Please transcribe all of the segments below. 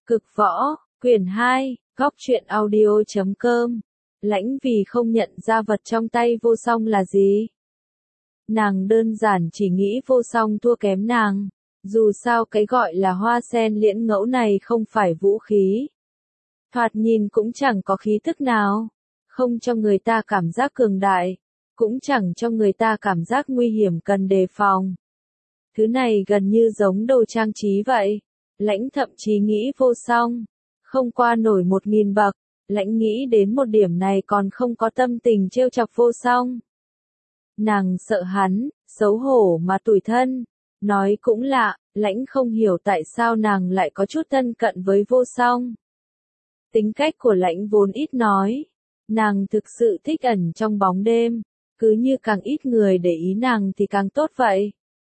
Cực võ, quyển 2, góc truyện audio.com. Lãnh vì không nhận ra vật trong tay vô song là gì. Nàng đơn giản chỉ nghĩ vô song thua kém nàng. Dù sao cái gọi là hoa sen liễn ngẫu này không phải vũ khí. Thoạt nhìn cũng chẳng có khí thức nào. Không cho người ta cảm giác cường đại. Cũng chẳng cho người ta cảm giác nguy hiểm cần đề phòng. Thứ này gần như giống đồ trang trí vậy. Lãnh thậm chí nghĩ vô song. Không qua nổi 1000 bậc. Lãnh nghĩ đến một điểm này còn không có tâm tình trêu chọc vô song. Nàng sợ hắn, xấu hổ mà tủi thân. Nói cũng lạ, lãnh không hiểu tại sao nàng lại có chút thân cận với vô song. Tính cách của lãnh vốn ít nói. Nàng thực sự thích ẩn trong bóng đêm. Cứ như càng ít người để ý nàng thì càng tốt vậy.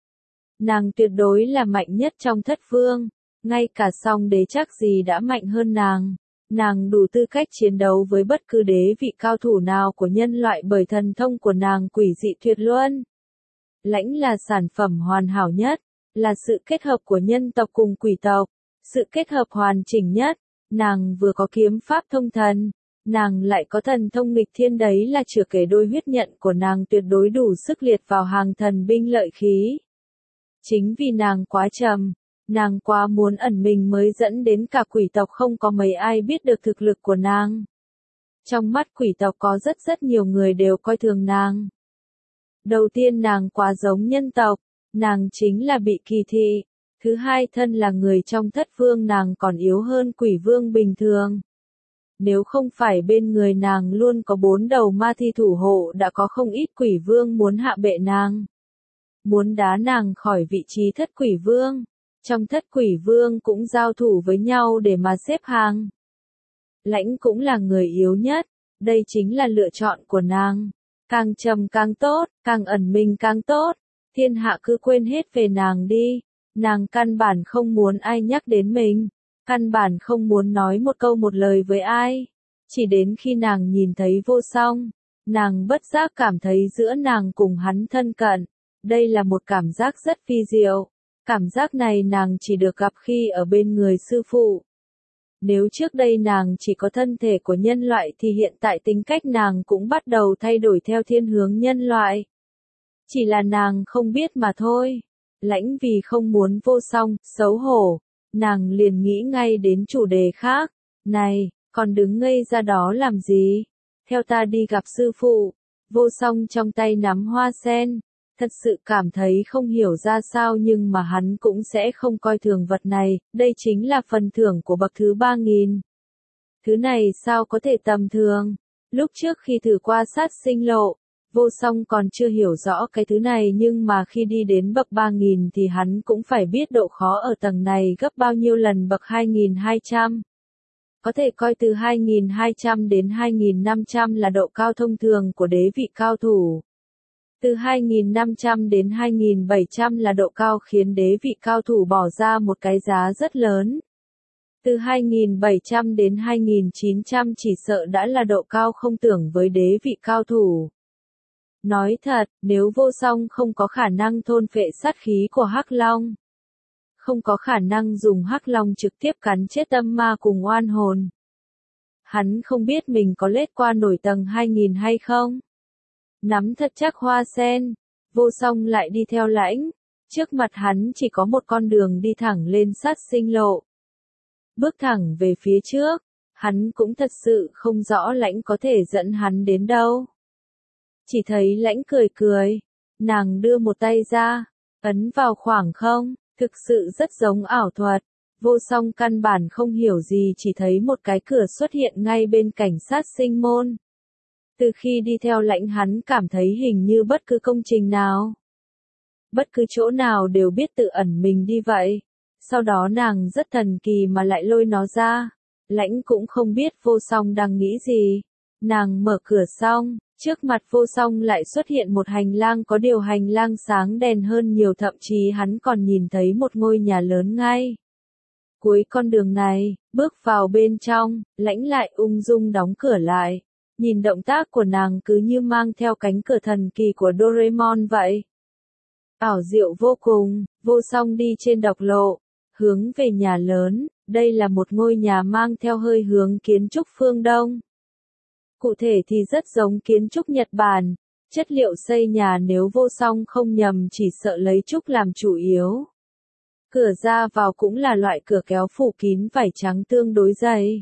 Nàng tuyệt đối là mạnh nhất trong thất vương. Ngay cả song đế chắc gì đã mạnh hơn nàng. Nàng đủ tư cách chiến đấu với bất cứ đế vị cao thủ nào của nhân loại bởi thần thông của nàng quỷ dị tuyệt luân. Lãnh là sản phẩm hoàn hảo nhất, là sự kết hợp của nhân tộc cùng quỷ tộc, sự kết hợp hoàn chỉnh nhất. Nàng vừa có kiếm pháp thông thần, nàng lại có thần thông nghịch thiên, đấy là chưa kể đôi huyết nhận của nàng tuyệt đối đủ sức liệt vào hàng thần binh lợi khí. Chính vì nàng quá trầm, nàng quá muốn ẩn mình mới dẫn đến cả quỷ tộc không có mấy ai biết được thực lực của nàng. Trong mắt quỷ tộc có rất nhiều người đều coi thường nàng. Đầu tiên nàng quá giống nhân tộc, nàng chính là bị kỳ thị. Thứ hai thân là người trong thất vương nàng còn yếu hơn quỷ vương bình thường. Nếu không phải bên người nàng luôn có 4 đầu ma thi thủ hộ đã có không ít quỷ vương muốn hạ bệ nàng. Muốn đá nàng khỏi vị trí thất quỷ vương. Trong thất quỷ vương cũng giao thủ với nhau để mà xếp hàng. Lãnh cũng là người yếu nhất, đây chính là lựa chọn của nàng. Càng trầm càng tốt, càng ẩn mình càng tốt, thiên hạ cứ quên hết về nàng đi. Nàng căn bản không muốn ai nhắc đến mình, căn bản không muốn nói một câu một lời với ai. Chỉ đến khi nàng nhìn thấy vô song, nàng bất giác cảm thấy giữa nàng cùng hắn thân cận. Đây là một cảm giác rất vi diệu. Cảm giác này nàng chỉ được gặp khi ở bên người sư phụ. Nếu trước đây nàng chỉ có thân thể của nhân loại thì hiện tại tính cách nàng cũng bắt đầu thay đổi theo thiên hướng nhân loại. Chỉ là nàng không biết mà thôi. Lãnh vì không muốn vô song, xấu hổ, nàng liền nghĩ ngay đến chủ đề khác. Này, còn đứng ngây ra đó làm gì? Theo ta đi gặp sư phụ. Vô song trong tay nắm hoa sen. Thật sự cảm thấy không hiểu ra sao nhưng mà hắn cũng sẽ không coi thường vật này, đây chính là phần thưởng của bậc thứ 3000. Thứ này sao có thể tầm thường? Lúc trước khi thử qua sát sinh lộ, vô song còn chưa hiểu rõ cái thứ này nhưng mà khi đi đến bậc 3000 thì hắn cũng phải biết độ khó ở tầng này gấp bao nhiêu lần bậc 2200. Có thể coi từ 2200 đến 2500 là độ cao thông thường của đế vị cao thủ. Từ 2500 đến 2700 là độ cao khiến đế vị cao thủ bỏ ra một cái giá rất lớn. Từ 2700 đến 2900 chỉ sợ đã là độ cao không tưởng với đế vị cao thủ. Nói thật, nếu vô song không có khả năng thôn phệ sát khí của Hắc Long, không có khả năng dùng Hắc Long trực tiếp cắn chết tâm ma cùng oan hồn, hắn không biết mình có lết qua nổi tầng 2000 hay không. Nắm thật chắc hoa sen, vô song lại đi theo lãnh. Trước mặt hắn chỉ có một con đường đi thẳng lên sát sinh lộ. Bước thẳng về phía trước, hắn cũng thật sự không rõ lãnh có thể dẫn hắn đến đâu. Chỉ thấy lãnh cười cười, nàng đưa một tay ra, ấn vào khoảng không, thực sự rất giống ảo thuật. Vô song căn bản không hiểu gì chỉ thấy một cái cửa xuất hiện ngay bên cạnh sát sinh môn. Từ khi đi theo lãnh hắn cảm thấy hình như bất cứ công trình nào, bất cứ chỗ nào đều biết tự ẩn mình đi vậy. Sau đó nàng rất thần kỳ mà lại lôi nó ra. Lãnh cũng không biết vô song đang nghĩ gì. Nàng mở cửa xong, trước mặt vô song lại xuất hiện một hành lang có điều hành lang sáng đèn hơn nhiều, thậm chí hắn còn nhìn thấy một ngôi nhà lớn ngay cuối con đường này. Bước vào bên trong, lãnh lại ung dung đóng cửa lại. Nhìn động tác của nàng cứ như mang theo cánh cửa thần kỳ của Doraemon vậy. Ảo diệu vô cùng, vô song đi trên độc lộ. hướng về nhà lớn, đây là một ngôi nhà mang theo hơi hướng kiến trúc phương Đông. Cụ thể thì rất giống kiến trúc Nhật Bản, chất liệu xây nhà nếu Vô Song không nhầm chỉ sợ lấy trúc làm chủ yếu. Cửa ra vào cũng là loại cửa kéo phủ kín vải trắng tương đối dày.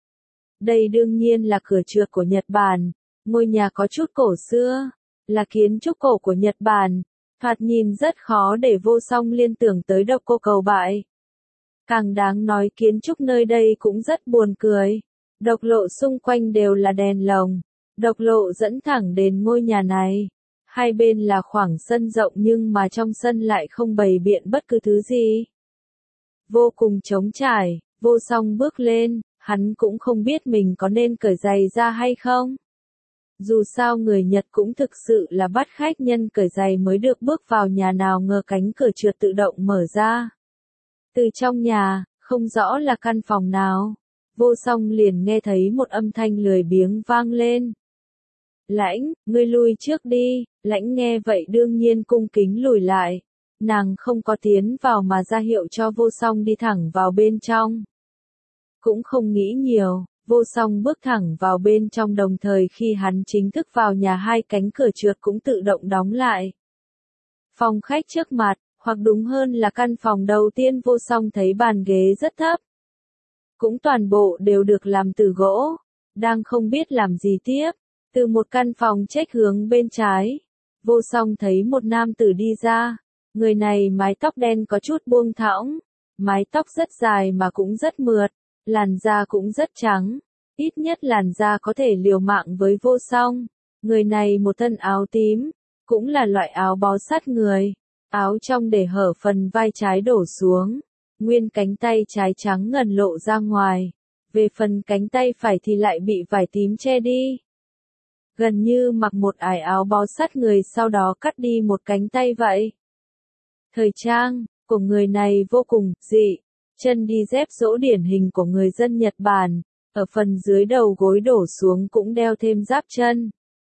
Đây đương nhiên là cửa trượt của Nhật Bản, ngôi nhà có chút cổ xưa, là kiến trúc cổ của Nhật Bản, thoạt nhìn rất khó để Vô Song liên tưởng tới Độc Cô Cầu Bại. Càng đáng nói kiến trúc nơi đây cũng rất buồn cười, độc lộ xung quanh đều là đèn lồng, độc lộ dẫn thẳng đến ngôi nhà này. Hai bên là khoảng sân rộng nhưng mà trong sân lại không bày biện bất cứ thứ gì. Vô cùng trống trải, Vô Song bước lên, hắn cũng không biết mình có nên cởi giày ra hay không. Dù sao người Nhật cũng thực sự là bắt khách nhân cởi giày mới được bước vào nhà, nào ngờ cánh cửa trượt tự động mở ra. Từ trong nhà, không rõ là căn phòng nào, Vô Song liền nghe thấy một âm thanh lười biếng vang lên. Lãnh, ngươi lui trước đi. Lãnh nghe vậy đương nhiên cung kính lùi lại. Nàng không có tiến vào mà ra hiệu cho Vô Song đi thẳng vào bên trong. Cũng không nghĩ nhiều, Vô Song bước thẳng vào bên trong, đồng thời khi hắn chính thức vào nhà hai cánh cửa trượt cũng tự động đóng lại. Phòng khách trước mặt, hoặc đúng hơn là căn phòng đầu tiên Vô Song thấy bàn ghế rất thấp. Cũng toàn bộ đều được làm từ gỗ, đang không biết làm gì tiếp. Từ một căn phòng chếch hướng bên trái, Vô Song thấy một nam tử đi ra. Người này mái tóc đen có chút buông thõng, mái tóc rất dài mà cũng rất mượt, làn da cũng rất trắng, ít nhất làn da có thể liều mạng với Vô Song. Người này một thân áo tím, cũng là loại áo bó sát người, áo trong để hở phần vai trái đổ xuống, nguyên cánh tay trái trắng ngần lộ ra ngoài, về phần cánh tay phải thì lại bị vải tím che đi. Gần như mặc một ải áo bó sát người sau đó cắt đi một cánh tay vậy. Thời trang của người này vô cùng dị, chân đi dép dỗ điển hình của người dân Nhật Bản, ở phần dưới đầu gối đổ xuống cũng đeo thêm giáp chân.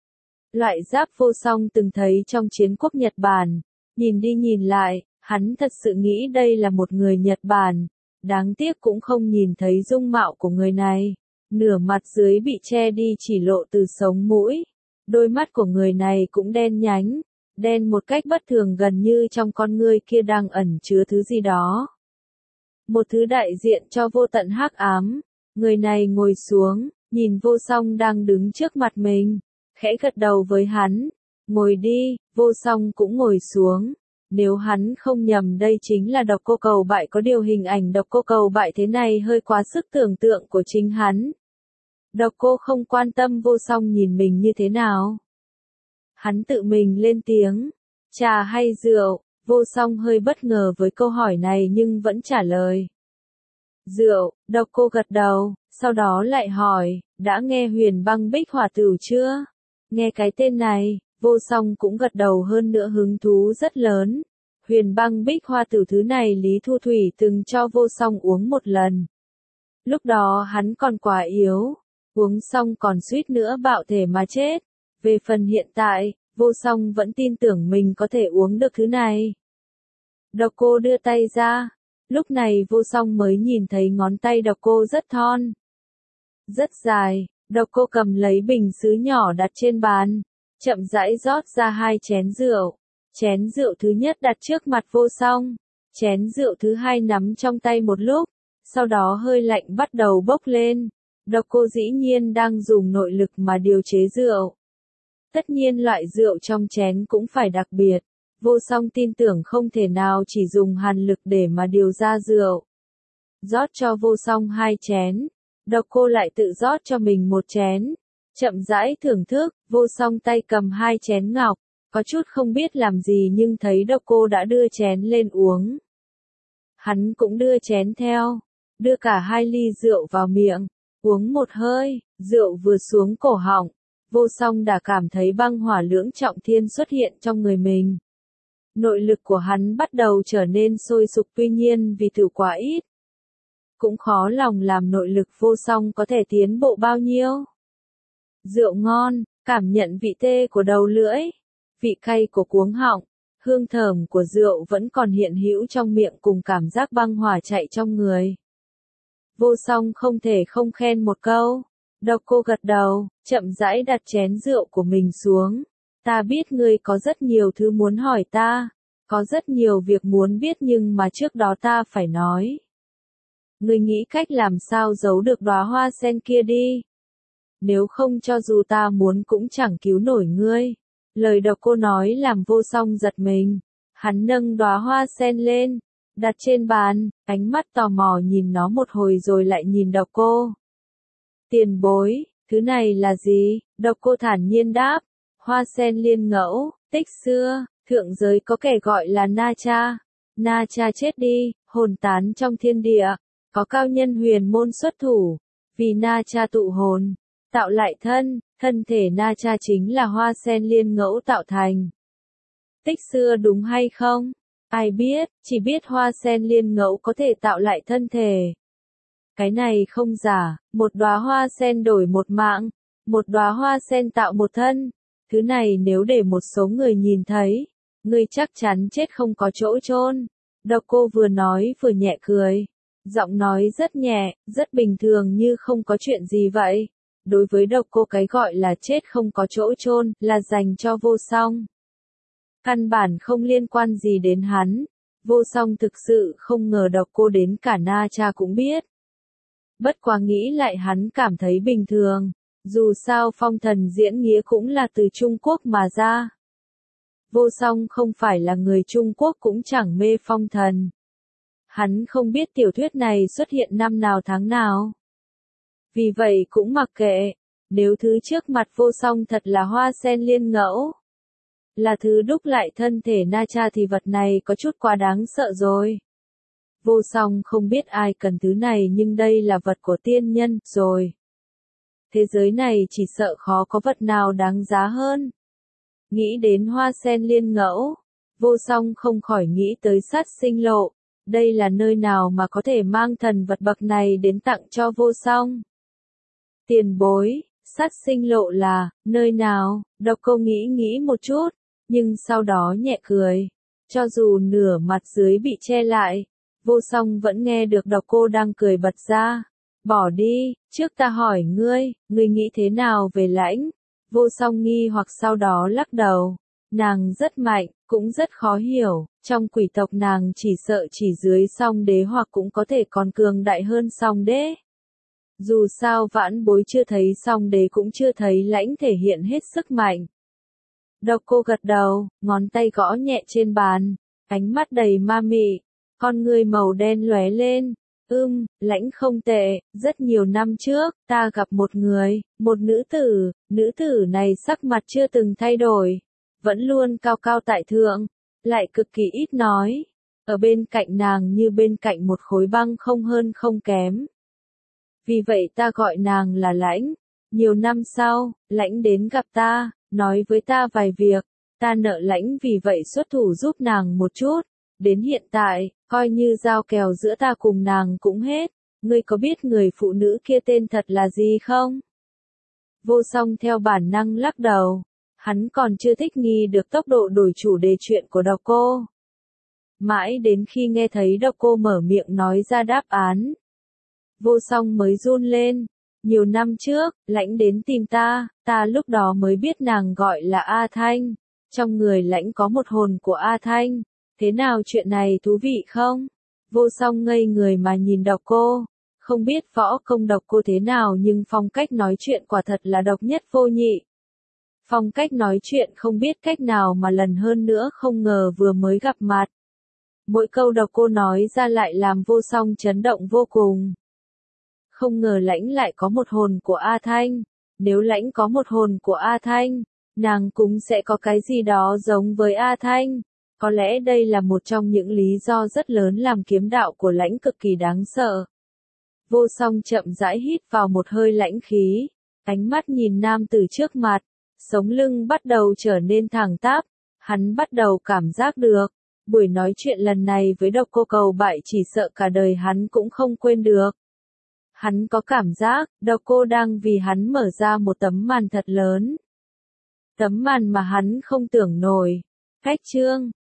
Loại giáp Vô Song từng thấy trong chiến quốc Nhật Bản, nhìn đi nhìn lại, hắn thật sự nghĩ đây là một người Nhật Bản, đáng tiếc cũng không nhìn thấy dung mạo của người này. Nửa mặt dưới bị che đi chỉ lộ từ sống mũi, đôi mắt của người này cũng đen nhánh, đen một cách bất thường, gần như trong con ngươi kia đang ẩn chứa thứ gì đó. Một thứ đại diện cho vô tận hắc ám. Người này ngồi xuống, nhìn Vô Song đang đứng trước mặt mình, khẽ gật đầu với hắn. Ngồi đi. Vô Song cũng ngồi xuống. Nếu hắn không nhầm đây chính là Độc Cô Cầu Bại, có điều hình ảnh Độc Cô Cầu Bại thế này hơi quá sức tưởng tượng của chính hắn. Độc Cô không quan tâm Vô Song nhìn mình như thế nào. Hắn tự mình lên tiếng, trà hay rượu? Vô Song hơi bất ngờ với câu hỏi này nhưng vẫn trả lời. Rượu. Độc Cô gật đầu, sau đó lại hỏi, đã nghe Huyền Băng Bích Hỏa Tửu chưa? Nghe cái tên này, Vô Song cũng gật đầu, hơn nữa hứng thú rất lớn. Huyền Băng Bích Hỏa Tửu thứ này Lý Thu Thủy từng cho Vô Song uống một lần. Lúc đó hắn còn quá yếu, uống xong còn suýt nữa bạo thể mà chết. Về phần hiện tại, Vô Song vẫn tin tưởng mình có thể uống được thứ này. Độc Cô đưa tay ra, lúc này Vô Song mới nhìn thấy ngón tay Độc Cô rất thon, rất dài. Độc Cô cầm lấy bình sứ nhỏ đặt trên bàn, chậm rãi rót ra hai chén rượu. Chén rượu thứ nhất đặt trước mặt Vô Song, chén rượu thứ hai nắm trong tay một lúc, sau đó hơi lạnh bắt đầu bốc lên. Độc Cô dĩ nhiên đang dùng nội lực mà điều chế rượu. Tất nhiên loại rượu trong chén cũng phải đặc biệt. Vô Song tin tưởng không thể nào chỉ dùng hàn lực để mà điều ra rượu. Rót cho Vô Song hai chén, Độc Cô lại tự rót cho mình một chén. Chậm rãi thưởng thức, Vô Song tay cầm hai chén ngọc, có chút không biết làm gì nhưng thấy Độc Cô đã đưa chén lên uống. Hắn cũng đưa chén theo, đưa cả hai ly rượu vào miệng, uống một hơi, rượu vừa xuống cổ họng, Vô Song đã cảm thấy băng hỏa lưỡng trọng thiên xuất hiện trong người mình. Nội lực của hắn bắt đầu trở nên sôi sục, tuy nhiên vì thử quá ít, cũng khó lòng làm nội lực Vô Song có thể tiến bộ bao nhiêu. Rượu ngon, cảm nhận vị tê của đầu lưỡi, vị cay của cuống họng, Hương thơm của rượu vẫn còn hiện hữu trong miệng cùng cảm giác băng hỏa chạy trong người. Vô song không thể không khen một câu. Độc Cô gật đầu, chậm rãi đặt chén rượu của mình xuống. Ta biết ngươi có rất nhiều thứ muốn hỏi ta, có rất nhiều việc muốn biết nhưng mà trước đó ta phải nói. Ngươi nghĩ cách làm sao giấu được đóa hoa sen kia đi. Nếu không cho dù ta muốn cũng chẳng cứu nổi ngươi. Lời Độc Cô nói làm Vô Song giật mình. Hắn nâng đóa hoa sen lên, đặt trên bàn, ánh mắt tò mò nhìn nó một hồi rồi lại nhìn Độc Cô. Tiền bối, thứ này là gì? Độc Cô thản nhiên đáp. Hoa sen liên ngẫu, tích xưa, thượng giới có kẻ gọi là Na Cha. Na Cha chết đi, hồn tán trong thiên địa. Có cao nhân huyền môn xuất thủ, vì Na Cha tụ hồn, tạo lại thân thể Na Cha chính là hoa sen liên ngẫu tạo thành. Tích xưa đúng hay không? Ai biết, chỉ biết hoa sen liên ngẫu có thể tạo lại thân thể. Cái này không giả, một đóa hoa sen đổi một mạng, một đóa hoa sen tạo một thân. Thứ này nếu để một số người nhìn thấy, người chắc chắn chết không có chỗ chôn. Độc Cô vừa nói vừa nhẹ cười. Giọng nói rất nhẹ, rất bình thường như không có chuyện gì vậy. Đối với Độc Cô cái gọi là chết không có chỗ chôn là dành cho Vô Song. Căn bản không liên quan gì đến hắn. Vô Song thực sự không ngờ Độc Cô đến cả Na Cha cũng biết. Bất quá nghĩ lại hắn cảm thấy bình thường. Dù sao phong thần diễn nghĩa cũng là từ Trung Quốc mà ra. Vô Song không phải là người Trung Quốc cũng chẳng mê phong thần. Hắn không biết tiểu thuyết này xuất hiện năm nào tháng nào. Vì vậy cũng mặc kệ, nếu thứ trước mặt Vô Song thật là hoa sen liên ngẫu, là thứ đúc lại thân thể Na Cha thì vật này có chút quá đáng sợ rồi. Vô Song không biết ai cần thứ này nhưng đây là vật của tiên nhân rồi. Thế giới này chỉ sợ khó có vật nào đáng giá hơn. Nghĩ đến hoa sen liên ngẫu, Vô Song không khỏi nghĩ tới Sát Sinh Lộ. Đây là nơi nào mà có thể mang thần vật bậc này đến tặng cho Vô Song? Tiền bối, Sát Sinh Lộ là, nơi nào? Độc Cô nghĩ một chút, nhưng sau đó nhẹ cười. Cho dù nửa mặt dưới bị che lại, Vô Song vẫn nghe được Độc Cô đang cười bật ra. Bỏ đi, trước ta hỏi ngươi nghĩ thế nào về Lãnh? Vô Song nghi hoặc sau đó lắc đầu. Nàng rất mạnh, cũng rất khó hiểu, trong quỷ tộc nàng chỉ sợ chỉ dưới Song Đế hoặc cũng có thể còn cường đại hơn Song Đế. Dù sao vãn bối chưa thấy Song Đế cũng chưa thấy Lãnh thể hiện hết sức mạnh. Độc Cô gật đầu, ngón tay gõ nhẹ trên bàn, ánh mắt đầy ma mị, con ngươi màu đen lóe lên. Lãnh không tệ, rất nhiều năm trước, ta gặp một người, một nữ tử này sắc mặt chưa từng thay đổi, vẫn luôn cao cao tại thượng, lại cực kỳ ít nói, ở bên cạnh nàng như bên cạnh một khối băng không hơn không kém. Vì vậy ta gọi nàng là Lãnh. Nhiều năm sau, Lãnh đến gặp ta, nói với ta vài việc, ta nợ Lãnh vì vậy xuất thủ giúp nàng một chút. Đến hiện tại, coi như giao kèo giữa ta cùng nàng cũng hết. Ngươi có biết người phụ nữ kia tên thật là gì không? Vô Song theo bản năng lắc đầu. Hắn còn chưa thích nghi được tốc độ đổi chủ đề chuyện của Độc Cô. Mãi đến khi nghe thấy Độc Cô mở miệng nói ra đáp án, Vô Song mới run lên. Nhiều năm trước, Lãnh đến tìm ta lúc đó mới biết nàng gọi là A Thanh. Trong người Lãnh có một hồn của A Thanh. Thế nào chuyện này thú vị không? Vô Song ngây người mà nhìn Độc Cô. Không biết võ công Độc Cô thế nào nhưng phong cách nói chuyện quả thật là độc nhất vô nhị. Phong cách nói chuyện không biết cách nào mà lần hơn nữa không ngờ vừa mới gặp mặt. Mỗi câu Độc Cô nói ra lại làm Vô Song chấn động vô cùng. Không ngờ Lãnh lại có một hồn của A Thanh. Nếu Lãnh có một hồn của A Thanh, nàng cũng sẽ có cái gì đó giống với A Thanh. Có lẽ đây là một trong những lý do rất lớn làm kiếm đạo của Lãnh cực kỳ đáng sợ. Vô Song chậm rãi hít vào một hơi lãnh khí, ánh mắt nhìn nam tử trước mặt, sống lưng bắt đầu trở nên thẳng tắp, hắn bắt đầu cảm giác được, buổi nói chuyện lần này với Độc Cô cầu bại chỉ sợ cả đời hắn cũng không quên được. Hắn có cảm giác, Độc Cô đang vì hắn mở ra một tấm màn thật lớn. Tấm màn mà hắn không tưởng nổi. Khách chương